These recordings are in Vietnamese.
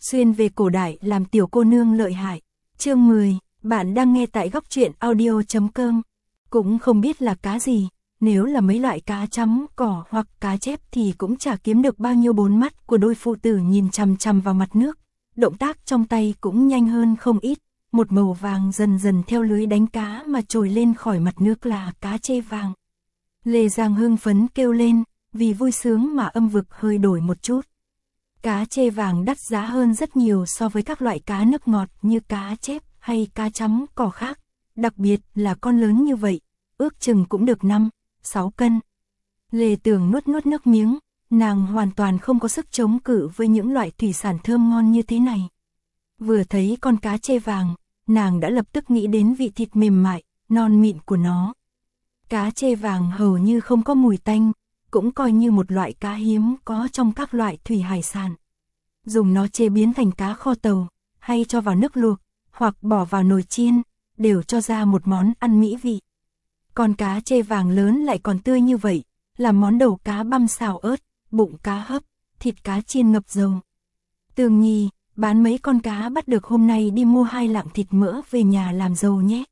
xuyên về cổ đại làm tiểu cô nương lợi hại. Chương 10, bạn đang nghe tại góc truyện audio.com. Cũng không biết là cá gì, nếu là mấy loại cá chấm cỏ hoặc cá chép thì cũng chả kiếm được bao nhiêu. Bốn mắt của đôi phụ tử nhìn chằm chằm vào mặt nước, động tác trong tay cũng nhanh hơn không ít, một màu vàng dần dần theo lưới đánh cá mà trồi lên khỏi mặt nước là cá chê vàng. Lê Giang hưng phấn kêu lên, vì vui sướng mà âm vực hơi đổi một chút. Cá chê vàng đắt giá hơn rất nhiều so với các loại cá nước ngọt như cá chép hay cá chấm cỏ khác, đặc biệt là con lớn như vậy, ước chừng cũng được 5-6 cân. Lê Tường nuốt nước miếng, nàng hoàn toàn không có sức chống cự với những loại thủy sản thơm ngon như thế này. Vừa thấy con cá chê vàng, nàng đã lập tức nghĩ đến vị thịt mềm mại, non mịn của nó. Cá chê vàng hầu như không có mùi tanh, cũng coi như một loại cá hiếm có trong các loại thủy hải sản. Dùng nó chế biến thành cá kho tàu, hay cho vào nước luộc, hoặc bỏ vào nồi chiên, đều cho ra một món ăn mỹ vị. Con cá chê vàng lớn lại còn tươi như vậy, là món đầu cá băm xào ớt, bụng cá hấp, thịt cá chiên ngập dầu. Tường Nhi, bán mấy con cá bắt được hôm nay đi mua 2 lạng thịt mỡ về nhà làm dầu nhé.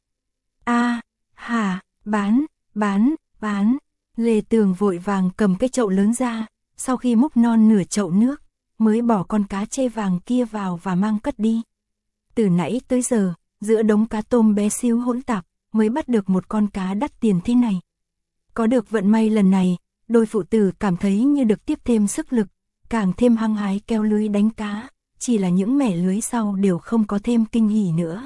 Hả, bán. Lê Tường vội vàng cầm cái chậu lớn ra, sau khi múc non nửa chậu nước, mới bỏ con cá chê vàng kia vào và mang cất đi. Từ nãy tới giờ, giữa đống cá tôm bé xíu hỗn tạp, mới bắt được một con cá đắt tiền thế này. Có được vận may lần này, đôi phụ tử cảm thấy như được tiếp thêm sức lực, càng thêm hăng hái kéo lưới đánh cá, chỉ là những mẻ lưới sau đều không có thêm kinh hỉ nữa.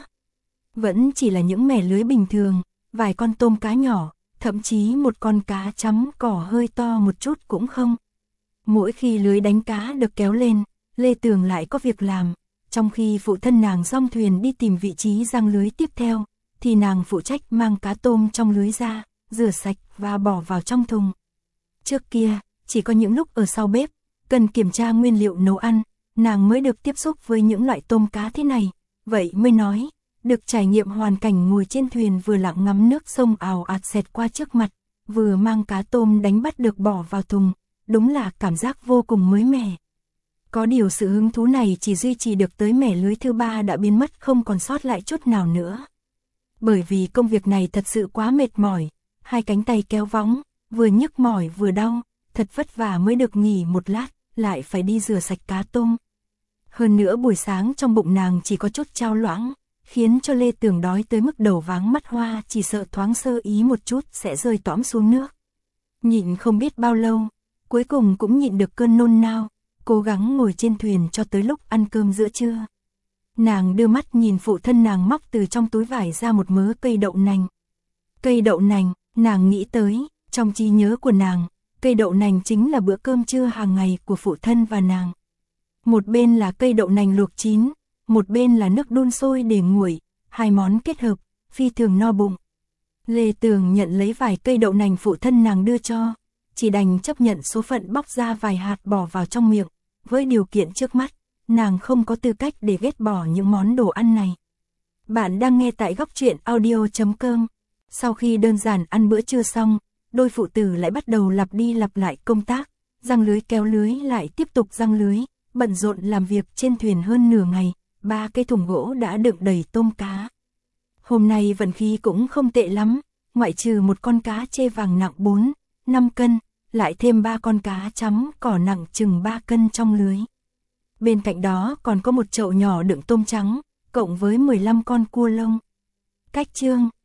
Vẫn chỉ là những mẻ lưới bình thường, vài con tôm cá nhỏ, thậm chí một con cá chấm cỏ hơi to một chút cũng không. Mỗi khi lưới đánh cá được kéo lên, Lê Tường lại có việc làm, trong khi phụ thân nàng dong thuyền đi tìm vị trí giăng lưới tiếp theo, thì nàng phụ trách mang cá tôm trong lưới ra, rửa sạch và bỏ vào trong thùng. Trước kia, chỉ có những lúc ở sau bếp, cần kiểm tra nguyên liệu nấu ăn, nàng mới được tiếp xúc với những loại tôm cá thế này, vậy mới nói, được trải nghiệm hoàn cảnh ngồi trên thuyền vừa lặng ngắm nước sông ào ạt xẹt qua trước mặt, vừa mang cá tôm đánh bắt được bỏ vào thùng, đúng là cảm giác vô cùng mới mẻ. Có điều sự hứng thú này chỉ duy trì được tới mẻ lưới thứ 3 đã biến mất không còn sót lại chút nào nữa. Bởi vì công việc này thật sự quá mệt mỏi, 2 cánh tay kéo võng, vừa nhức mỏi vừa đau, thật vất vả mới được nghỉ một lát, lại phải đi rửa sạch cá tôm. Hơn nữa buổi sáng trong bụng nàng chỉ có chút chao loãng, khiến cho Lê Tường đói tới mức đầu váng mắt hoa, chỉ sợ thoáng sơ ý một chút sẽ rơi tõm xuống nước. Nhịn không biết bao lâu, cuối cùng cũng nhịn được cơn nôn nao, cố gắng ngồi trên thuyền cho tới lúc ăn cơm giữa trưa. Nàng đưa mắt nhìn phụ thân nàng móc từ trong túi vải ra một mớ cây đậu nành. Cây đậu nành, nàng nghĩ tới, trong trí nhớ của nàng, cây đậu nành chính là bữa cơm trưa hàng ngày của phụ thân và nàng. Một bên là cây đậu nành luộc chín, một bên là nước đun sôi để nguội, 2 món kết hợp, phi thường no bụng. Lê Tường nhận lấy vài cây đậu nành phụ thân nàng đưa cho, chỉ đành chấp nhận số phận bóc ra vài hạt bỏ vào trong miệng, với điều kiện trước mắt, nàng không có tư cách để ghét bỏ những món đồ ăn này. Bạn đang nghe tại góc truyện audio.com. Sau khi đơn giản ăn bữa trưa xong, đôi phụ tử lại bắt đầu lặp đi lặp lại công tác, giăng lưới kéo lưới lại tiếp tục giăng lưới, bận rộn làm việc trên thuyền hơn nửa ngày, 3 cái thùng gỗ đã đựng đầy tôm cá. Hôm nay vận khí cũng không tệ lắm, ngoại trừ một con cá chê vàng nặng 4-5 cân, lại thêm 3 con cá chấm cỏ nặng chừng 3 cân trong lưới. Bên cạnh đó còn có một chậu nhỏ đựng tôm trắng, cộng với 15 con cua lông. Cách chương,